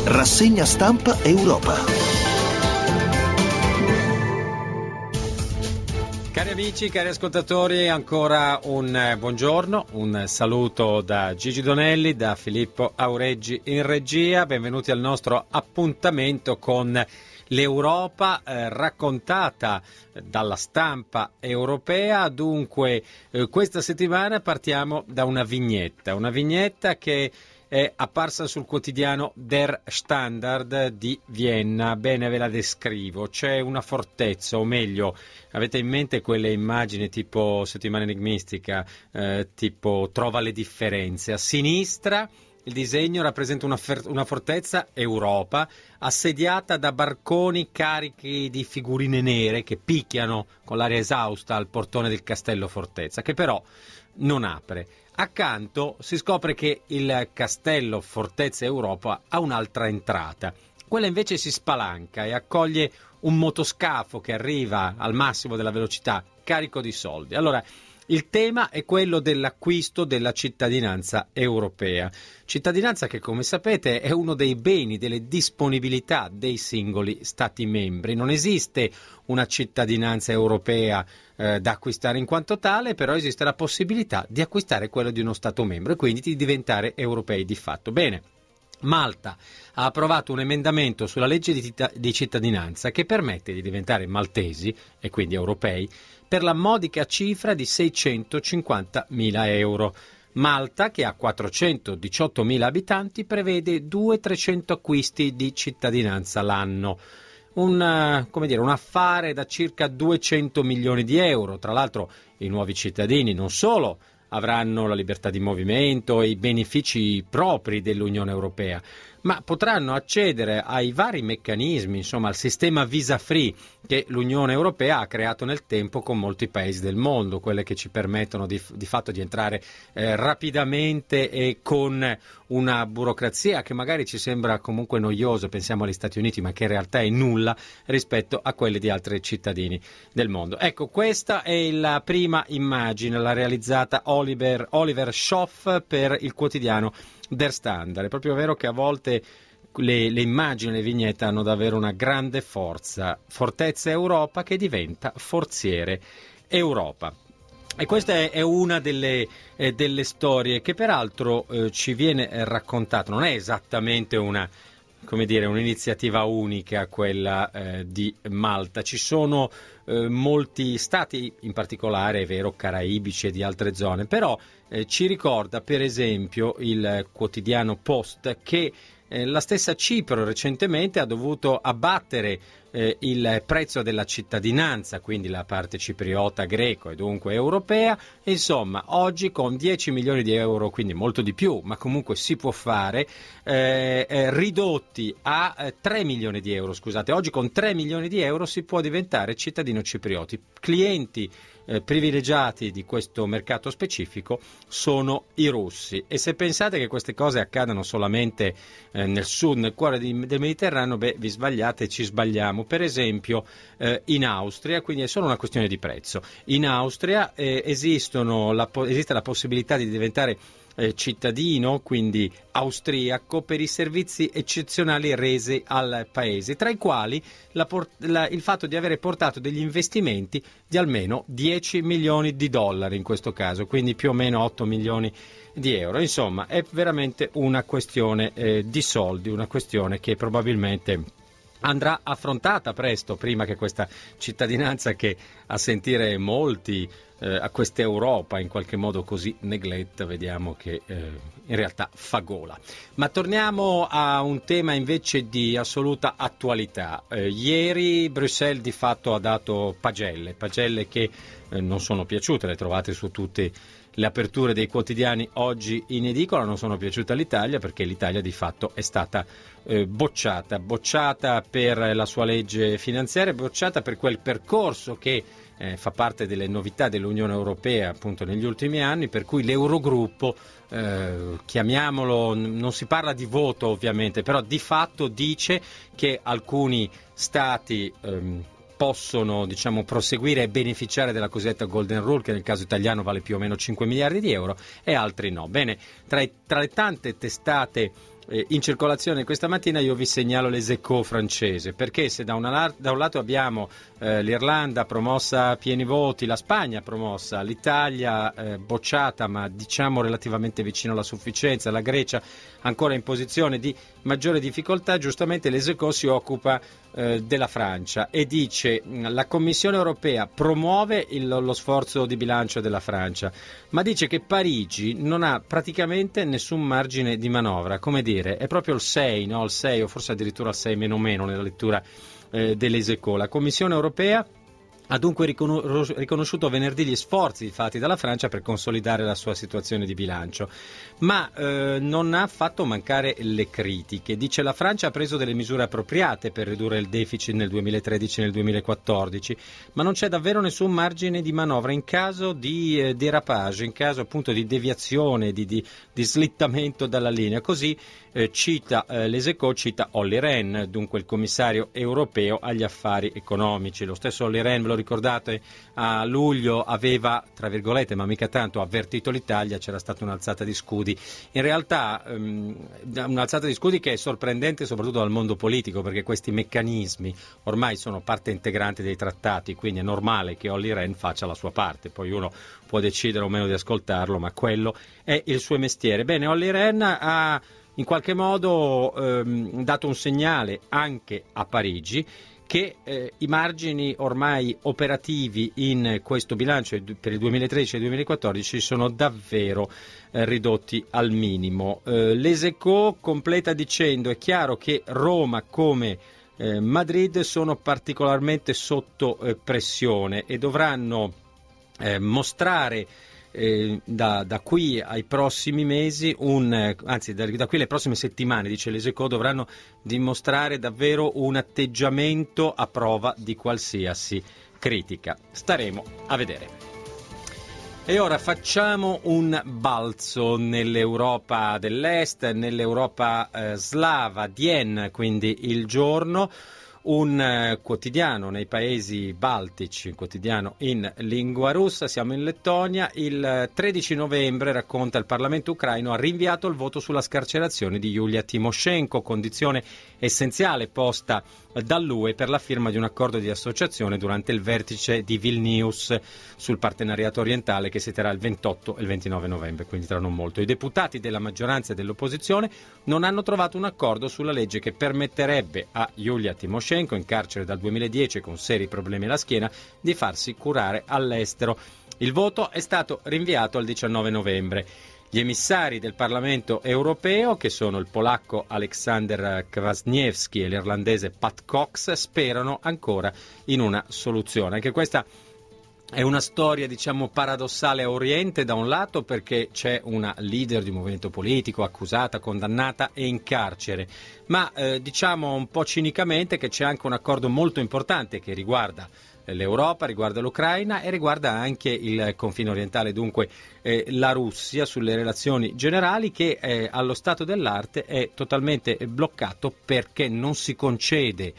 Rassegna stampa Europa. Cari amici, cari ascoltatori, ancora un buongiorno, un saluto da Gigi Donelli, da Filippo Aureggi in regia. Benvenuti al nostro appuntamento con l'Europa raccontata dalla stampa europea. Dunque, questa settimana partiamo da una vignetta che è apparsa sul quotidiano Der Standard di Vienna. Bene, ve la descrivo. C'è una fortezza, o meglio, avete in mente quelle immagini tipo Settimana Enigmistica, tipo Trova le differenze? A sinistra il disegno rappresenta una fortezza Europa assediata da barconi carichi di figurine nere che picchiano con l'aria esausta al portone del castello fortezza, che però non apre. Accanto si scopre che il castello Fortezza Europa ha un'altra entrata. Quella invece si spalanca e accoglie un motoscafo che arriva al massimo della velocità, carico di soldi. Allora, il tema è quello dell'acquisto della cittadinanza europea. Cittadinanza che, come sapete, è uno dei beni, delle disponibilità dei singoli Stati membri. Non esiste una cittadinanza europea da acquistare in quanto tale, però esiste la possibilità di acquistare quella di uno Stato membro e quindi di diventare europei di fatto. Bene, Malta ha approvato un emendamento sulla legge di cittadinanza che permette di diventare maltesi, e quindi europei, per la modica cifra di 650.000 euro. Malta, che ha 418.000 abitanti, prevede 200-300 acquisti di cittadinanza l'anno. Un affare da circa 200 milioni di euro. Tra l'altro i nuovi cittadini non solo avranno la libertà di movimento e i benefici propri dell'Unione Europea, ma potranno accedere ai vari meccanismi, insomma al sistema visa free che l'Unione Europea ha creato nel tempo con molti paesi del mondo, quelle che ci permettono di fatto di entrare rapidamente e con una burocrazia che magari ci sembra comunque noiosa, pensiamo agli Stati Uniti, ma che in realtà è nulla rispetto a quelle di altri cittadini del mondo. Ecco, questa è la prima immagine, l'ha realizzata Oliver Schoff per il quotidiano Der Standard. È proprio vero che a volte le immagini, le vignette hanno davvero una grande forza. Fortezza Europa che diventa forziere Europa. E questa è una delle storie che peraltro ci viene raccontata. Non è esattamente un'iniziativa unica quella di Malta. Ci sono molti stati, in particolare è vero caraibici e di altre zone, però ci ricorda per esempio il quotidiano Post che la stessa Cipro recentemente ha dovuto abbattere il prezzo della cittadinanza, quindi la parte cipriota greco e dunque europea. Insomma, oggi con 10 milioni di euro, quindi molto di più, ma comunque si può fare, ridotti a 3 milioni di euro, scusate, oggi con 3 milioni di euro si può diventare cittadino ciprioti. Clienti privilegiati di questo mercato specifico sono i russi, e se pensate che queste cose accadano solamente nel sud, nel cuore del Mediterraneo, vi sbagliate, ci sbagliamo. Per esempio in Austria, quindi è solo una questione di prezzo, in Austria esiste la possibilità di diventare cittadino, quindi austriaco, per i servizi eccezionali resi al paese, tra i quali il fatto di avere portato degli investimenti di almeno 10 milioni di dollari in questo caso, quindi più o meno 8 milioni di euro. Insomma, è veramente una questione di soldi, una questione che probabilmente andrà affrontata presto, prima che questa cittadinanza, che a sentire molti a questa Europa in qualche modo così negletta, vediamo che in realtà fa gola. Ma torniamo a un tema invece di assoluta attualità. Ieri Bruxelles di fatto ha dato pagelle che non sono piaciute, le trovate su tutte le aperture dei quotidiani oggi in edicola. Non sono piaciute all'Italia perché l'Italia di fatto è stata bocciata per la sua legge finanziaria, bocciata per quel percorso che fa parte delle novità dell'Unione Europea appunto negli ultimi anni, per cui l'Eurogruppo, chiamiamolo, non si parla di voto ovviamente, però di fatto dice che alcuni stati possono, proseguire e beneficiare della cosiddetta Golden Rule, che nel caso italiano vale più o meno 5 miliardi di euro, e altri no. Bene, tra le tante testate in circolazione questa mattina, io vi segnalo Les Echos francese, perché se da un lato abbiamo l'Irlanda promossa a pieni voti, la Spagna promossa, l'Italia bocciata ma diciamo relativamente vicino alla sufficienza, la Grecia ancora in posizione di maggiore difficoltà, giustamente Les Echos si occupa della Francia e dice: la Commissione europea promuove lo sforzo di bilancio della Francia, ma dice che Parigi non ha praticamente nessun margine di manovra. Come dire, è proprio il 6, no? Il 6 o forse addirittura il 6 meno nella lettura dell'Les Echos. La Commissione europea ha dunque riconosciuto venerdì gli sforzi fatti dalla Francia per consolidare la sua situazione di bilancio, ma non ha fatto mancare le critiche. Dice: la Francia ha preso delle misure appropriate per ridurre il deficit nel 2013 e nel 2014, ma non c'è davvero nessun margine di manovra in caso di derapage, in caso appunto di deviazione, di slittamento dalla linea. Così cita Les Echos, cita Olli Rehn, dunque il commissario europeo agli affari economici. Lo stesso Olli Rehn, ve lo ricordate, a luglio aveva, tra virgolette, ma mica tanto, avvertito l'Italia, c'era stata un'alzata di scudi. In realtà un'alzata di scudi che è sorprendente soprattutto dal mondo politico, perché questi meccanismi ormai sono parte integrante dei trattati, quindi è normale che Olli Rehn faccia la sua parte, poi uno può decidere o meno di ascoltarlo, ma quello è il suo mestiere. Bene, Olli Rehn ha in qualche modo dato un segnale anche a Parigi che i margini ormai operativi in questo bilancio per il 2013 e il 2014 sono davvero ridotti al minimo. Les Echos completa dicendo: è chiaro che Roma come Madrid sono particolarmente sotto pressione e dovranno mostrare da qui ai prossimi mesi, da qui alle prossime settimane, dice Les Echos, dovranno dimostrare davvero un atteggiamento a prova di qualsiasi critica. Staremo a vedere. E ora facciamo un balzo nell'Europa dell'Est, nell'Europa slava. Dien, quindi il giorno, un quotidiano nei paesi baltici, un quotidiano in lingua russa. Siamo in Lettonia. Il 13 novembre, racconta, il Parlamento ucraino ha rinviato il voto sulla scarcerazione di Yulia Tymoshenko, condizione essenziale posta dall'UE per la firma di un accordo di associazione durante il vertice di Vilnius sul partenariato orientale che si terrà il 28 e il 29 novembre, quindi tra non molto. I deputati della maggioranza e dell'opposizione non hanno trovato un accordo sulla legge che permetterebbe a Yulia Tymoshenko, in carcere dal 2010 con seri problemi alla schiena, di farsi curare all'estero. Il voto è stato rinviato al 19 novembre. Gli emissari del Parlamento europeo, che sono il polacco Aleksander Kwasniewski e l'irlandese Pat Cox, sperano ancora in una soluzione. Anche questa è una storia, diciamo, paradossale a Oriente, da un lato perché c'è una leader di un movimento politico accusata, condannata e in carcere, ma diciamo un po' cinicamente che c'è anche un accordo molto importante che riguarda l'Europa, riguarda l'Ucraina e riguarda anche il confine orientale, dunque la Russia, sulle relazioni generali, che allo stato dell'arte è totalmente bloccato perché non si concede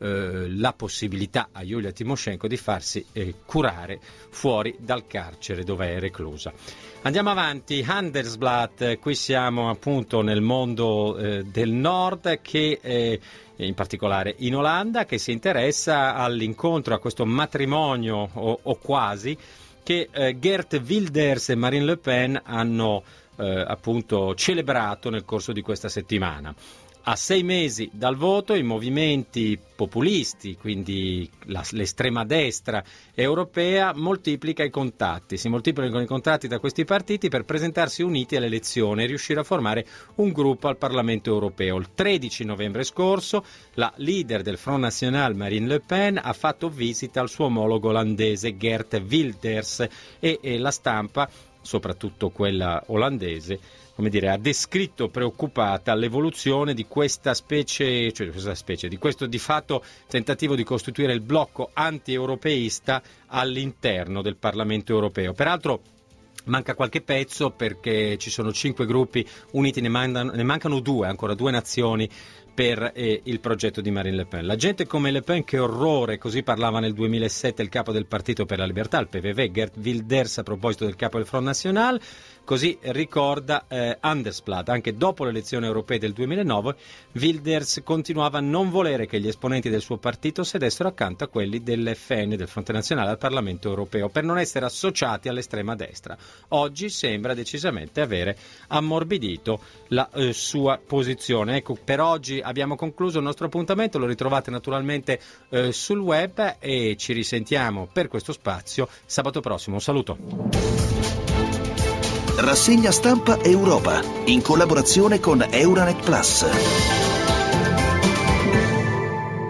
la possibilità a Yulia Tymoshenko di farsi curare fuori dal carcere dove è reclusa. Andiamo avanti. Handelsblatt, qui siamo appunto nel mondo del nord, che in particolare in Olanda, che si interessa all'incontro, a questo matrimonio o quasi, che Geert Wilders e Marine Le Pen hanno appunto celebrato nel corso di questa settimana. A 6 mesi dal voto, i movimenti populisti, quindi l'estrema destra europea, si moltiplicano i contatti da questi partiti per presentarsi uniti alle elezioni e riuscire a formare un gruppo al Parlamento europeo. Il 13 novembre scorso la leader del Front National, Marine Le Pen, ha fatto visita al suo omologo olandese Geert Wilders e la stampa, soprattutto quella olandese, ha descritto preoccupata l'evoluzione di questa specie, di questo di fatto tentativo di costituire il blocco anti-europeista all'interno del Parlamento europeo. Peraltro manca qualche pezzo perché ci sono 5 gruppi uniti, ne mancano 2, ancora 2 nazioni per il progetto di Marine Le Pen. La gente come Le Pen, che orrore, così parlava nel 2007 il capo del Partito per la Libertà, il PVV, Geert Wilders, a proposito del capo del Front National. Così ricorda Handelsblatt. Anche dopo le elezioni europee del 2009, Wilders continuava a non volere che gli esponenti del suo partito sedessero accanto a quelli dell'FN, del Fronte Nazionale, al Parlamento europeo, per non essere associati all'estrema destra. Oggi sembra decisamente avere ammorbidito la sua posizione. Ecco, per oggi abbiamo concluso il nostro appuntamento, lo ritrovate naturalmente sul web e ci risentiamo per questo spazio sabato prossimo. Un saluto. Rassegna stampa Europa, in collaborazione con Euranet Plus.